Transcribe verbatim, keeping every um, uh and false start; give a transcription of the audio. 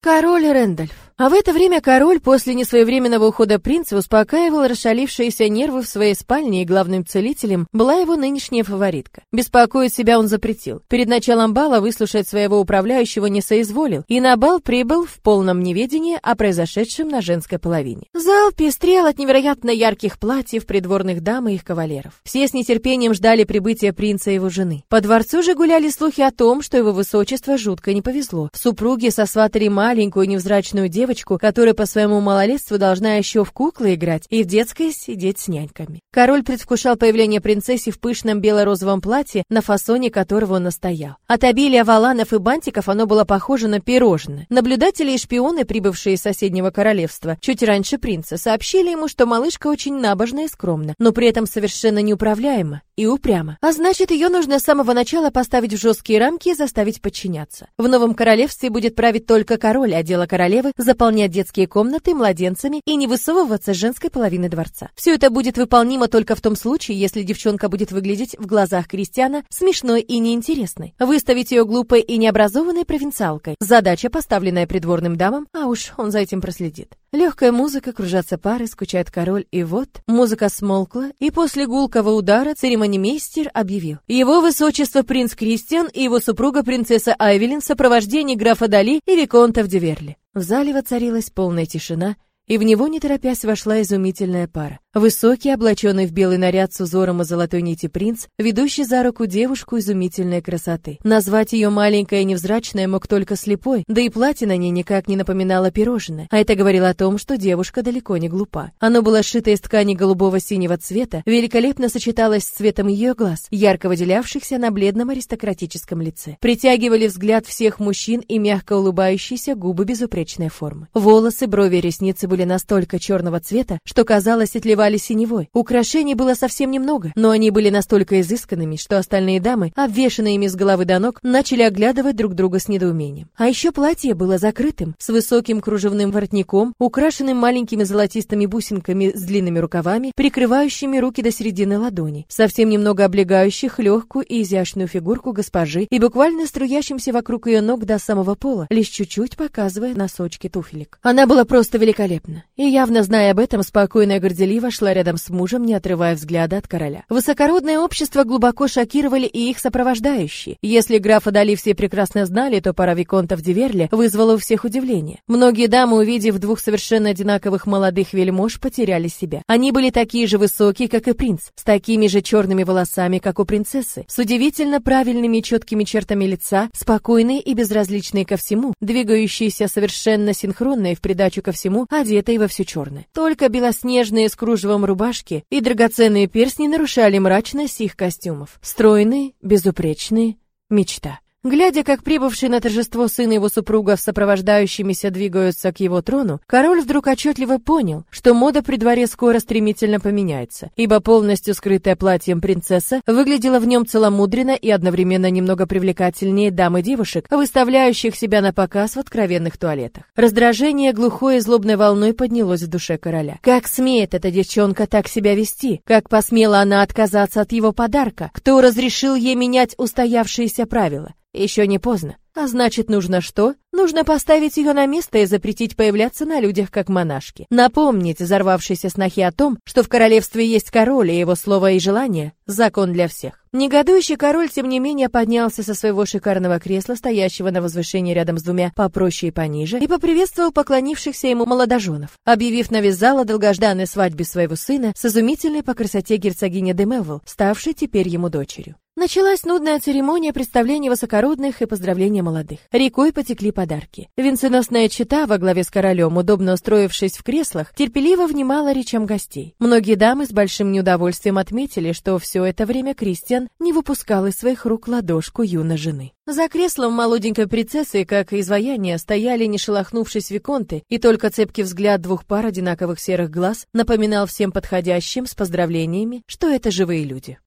Король Рэндольф. А в это время король после несвоевременного ухода принца успокаивал расшалившиеся нервы в своей спальне, и главным целителем была его нынешняя фаворитка. Беспокоить себя он запретил. Перед началом бала выслушать своего управляющего не соизволил, и на бал прибыл в полном неведении о произошедшем на женской половине. Зал пестрел от невероятно ярких платьев придворных дам и их кавалеров. Все с нетерпением ждали прибытия принца и его жены. По дворцу же гуляли слухи о том, что его высочество жутко не повезло. В супруге сосватали маленькую невзрачную девушку, девочку, которая по своему малолетству должна еще в куклы играть и в детской сидеть с няньками. Король предвкушал появление принцессы в пышном бело-розовом платье, на фасоне которого он настоял. От обилия воланов и бантиков оно было похоже на пирожное. Наблюдатели и шпионы, прибывшие из соседнего королевства, чуть раньше принца, сообщили ему, что малышка очень набожна и скромна, но при этом совершенно неуправляема и упряма. А значит, ее нужно с самого начала поставить в жесткие рамки и заставить подчиняться. В новом королевстве будет править только король, а дело королевы — заполнять детские комнаты младенцами и не высовываться с женской половины дворца. Все это будет выполнимо только в том случае, если девчонка будет выглядеть в глазах Кристиана смешной и неинтересной. Выставить ее глупой и необразованной провинциалкой. Задача, поставленная придворным дамам, а уж он за этим проследит. Легкая музыка, кружатся пары, скучает король, и вот музыка смолкла, и после гулкого удара церемонимейстер объявил: его высочество принц Кристиан и его супруга принцесса Айвелин в сопровождении графа Дали и виконта в Диверли. В зале воцарилась полная тишина, и в него, не торопясь, вошла изумительная пара. Высокий, облаченный в белый наряд с узором из золотой нити принц, ведущий за руку девушку изумительной красоты. Назвать ее маленькой и невзрачной мог только слепой, да и платье на ней никак не напоминало пирожное. А это говорило о том, что девушка далеко не глупа. Оно было сшито из ткани голубого-синего цвета, великолепно сочеталось с цветом ее глаз, ярко выделявшихся на бледном аристократическом лице. Притягивали взгляд всех мужчин и мягко улыбающиеся губы безупречной формы. Волосы, брови и ресницы были настолько черного цвета, что, казалось, отливали синевой. Украшений было совсем немного, но они были настолько изысканными, что остальные дамы, обвешанные ими с головы до ног, начали оглядывать друг друга с недоумением. А еще платье было закрытым, с высоким кружевным воротником, украшенным маленькими золотистыми бусинками с длинными рукавами, прикрывающими руки до середины ладони, совсем немного облегающих легкую и изящную фигурку госпожи и буквально струящимся вокруг ее ног до самого пола, лишь чуть-чуть показывая носочки туфелек. Она была просто великолепна, и явно зная об этом, спокойно и горделиво шла рядом с мужем, не отрывая взгляда от короля. Высокородное общество глубоко шокировали и их сопровождающие. Если графа Дали все прекрасно знали, то пара виконтов Диверли вызвала у всех удивление. Многие дамы, увидев двух совершенно одинаковых молодых вельмож, потеряли себя. Они были такие же высокие, как и принц, с такими же черными волосами, как у принцессы, с удивительно правильными и четкими чертами лица, спокойные и безразличные ко всему, двигающиеся совершенно синхронно и в придачу ко всему, одетые во все черное. Только белоснежные с кружевом рубашки и драгоценные перстни нарушали мрачность их костюмов. Стройные, безупречные, мечта. Глядя, как прибывшие на торжество сын и его супруга в сопровождающимися двигаются к его трону, король вдруг отчетливо понял, что мода при дворе скоро стремительно поменяется, ибо полностью скрытая платьем принцесса выглядела в нем целомудренно и одновременно немного привлекательнее дам и девушек, выставляющих себя на показ в откровенных туалетах. Раздражение глухой и злобной волной поднялось в душе короля. Как смеет эта девчонка так себя вести? Как посмела она отказаться от его подарка? Кто разрешил ей менять устоявшиеся правила? Еще не поздно. А значит, нужно что? Нужно поставить ее на место и запретить появляться на людях как монашки. Напомнить взорвавшейся снохе о том, что в королевстве есть король, и его слово и желание — закон для всех. Негодующий король, тем не менее, поднялся со своего шикарного кресла, стоящего на возвышении рядом с двумя попроще и пониже, и поприветствовал поклонившихся ему молодоженов, объявив на весь зал о долгожданной свадьбе своего сына с изумительной по красоте герцогиней де Мелвилл, ставшей теперь ему дочерью. Началась нудная церемония представления высокородных и поздравления молодых. Рекой потекли подарки. Венценосная чета во главе с королем, удобно устроившись в креслах, терпеливо внимала речам гостей. Многие дамы с большим неудовольствием отметили, что все это время Кристиан не выпускал из своих рук ладошку юной жены. За креслом молоденькой принцессы, как изваяние, стояли, не шелохнувшись, виконты, и только цепкий взгляд двух пар одинаковых серых глаз напоминал всем подходящим с поздравлениями, что это живые люди.